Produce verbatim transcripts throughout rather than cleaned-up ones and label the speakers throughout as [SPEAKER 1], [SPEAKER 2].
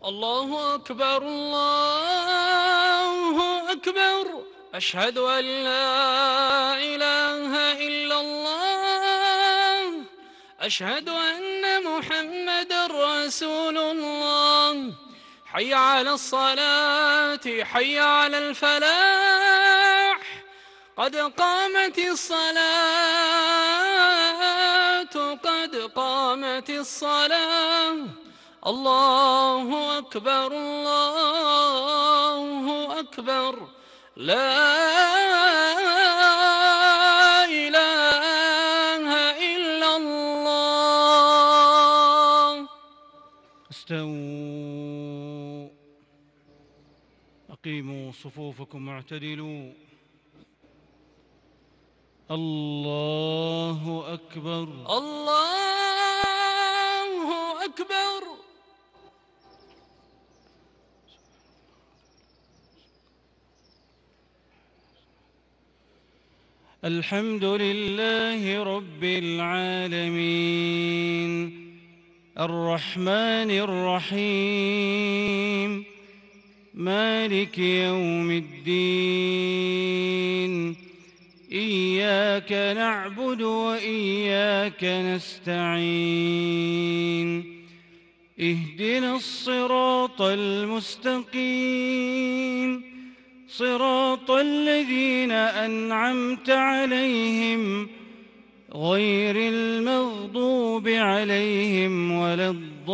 [SPEAKER 1] الله أكبر الله أكبر. أشهد أن لا إله إلا الله. أشهد أن محمدًا رسول الله. حي على الصلاة حي على الفلاح. قد قامت الصلاة قد قامت الصلاة. الله أكبر الله أكبر. لا إله إلا الله.
[SPEAKER 2] استووا، أقيموا صفوفكم واعتدلوا. الله أكبر
[SPEAKER 1] الله أكبر.
[SPEAKER 2] الحمد لله رب العالمين الرحمن الرحيم مالك يوم الدين. إياك نعبد وإياك نستعين. اهدنا الصراط المستقيم صراط الذين أنعمت عليهم غير المغضوب عليهم ولا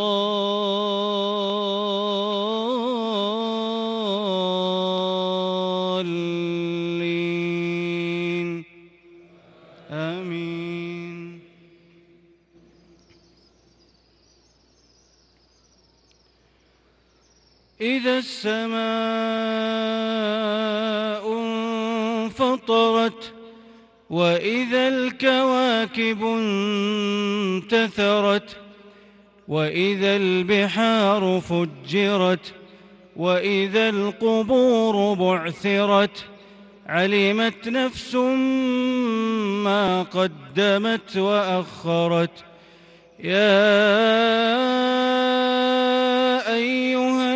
[SPEAKER 2] الضالين. آمين. إذا السماء انفطرت وإذا الكواكب انتثرت وإذا البحار فجرت وإذا القبور بعثرت علمت نفس ما قدمت وأخرت. يا أيها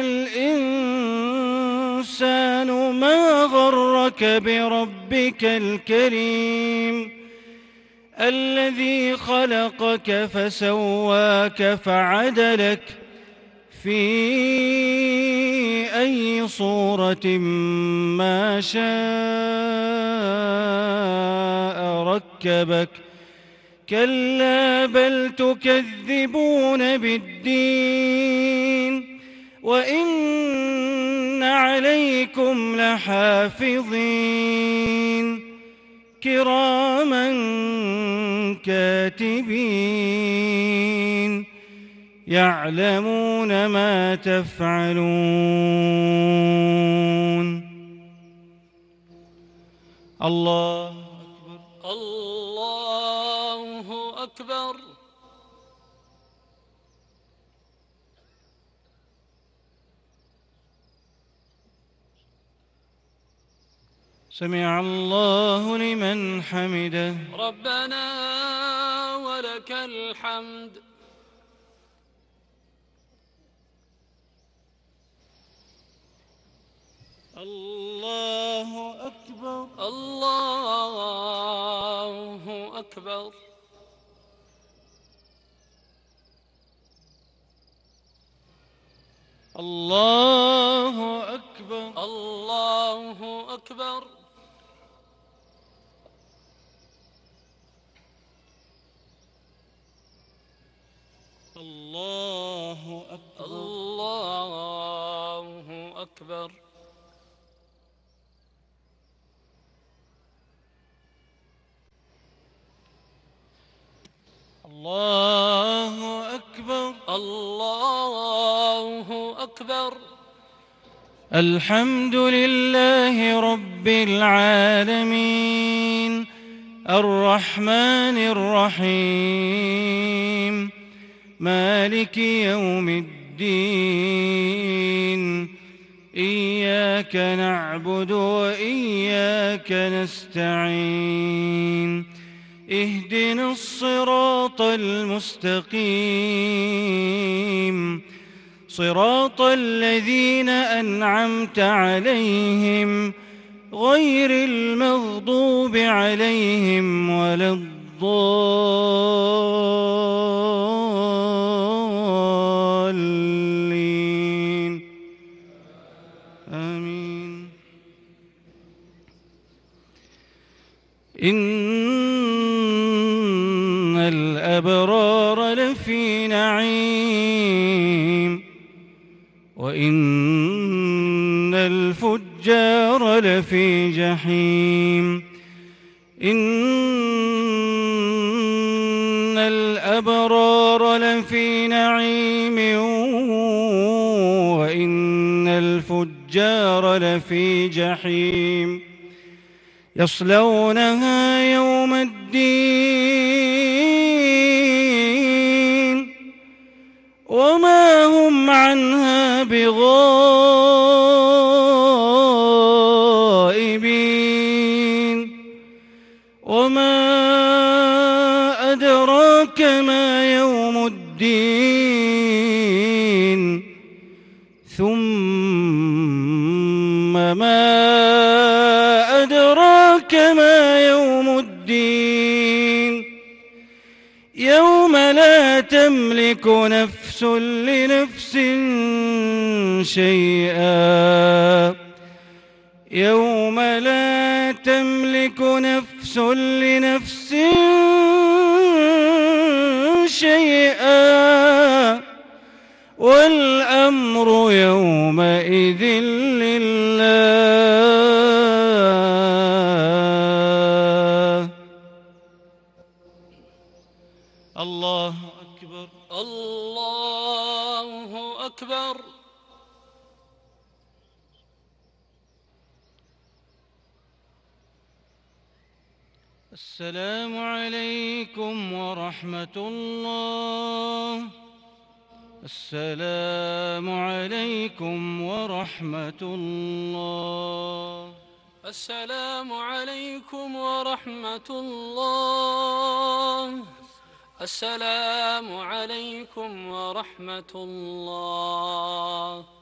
[SPEAKER 2] الإنسان ما غرك بربك الكريم الذي خلقك فسواك فعدلك في أي صورة ما شاء ركبك. كلا بل تكذبون بالدين وإن عليكم لحافظين كراما كاتبين يعلمون ما تفعلون. الله أكبر
[SPEAKER 1] الله أكبر.
[SPEAKER 2] سمع الله لمن حمده.
[SPEAKER 1] ربنا ولك الحمد.
[SPEAKER 2] الله أكبر
[SPEAKER 1] الله أكبر.
[SPEAKER 2] الله أكبر
[SPEAKER 1] الله أكبر.
[SPEAKER 2] الله أكبر
[SPEAKER 1] الله أكبر.
[SPEAKER 2] الله أكبر
[SPEAKER 1] الله أكبر.
[SPEAKER 2] الحمد لله رب العالمين الرحمن الرحيم مالك يوم الدين. إياك نعبد وإياك نستعين. اهدنا الصراط المستقيم صراط الذين أنعمت عليهم غير المغضوب عليهم ولا الضالين آمين. إن الأبرار لفي نعيم وإن الفجار لفي جحيم. إن الأبرار لفي نعيم وإن الفجار لفي جحيم يصلونها يوم الدين وما هم عنها بغائبين. وما أدراك ما يوم الدين ثم ما أدراك ما يوم الدين يوم لا تملك نفس لنفس شيئا يوم لا تملك نفس لنفس شيئا والأمر يومئذ لله. الله أكبر.
[SPEAKER 1] الله أكبر.
[SPEAKER 2] السلام عليكم ورحمة الله. السلام عليكم ورحمة الله.
[SPEAKER 1] السلام عليكم ورحمة الله. السلام عليكم ورحمة الله.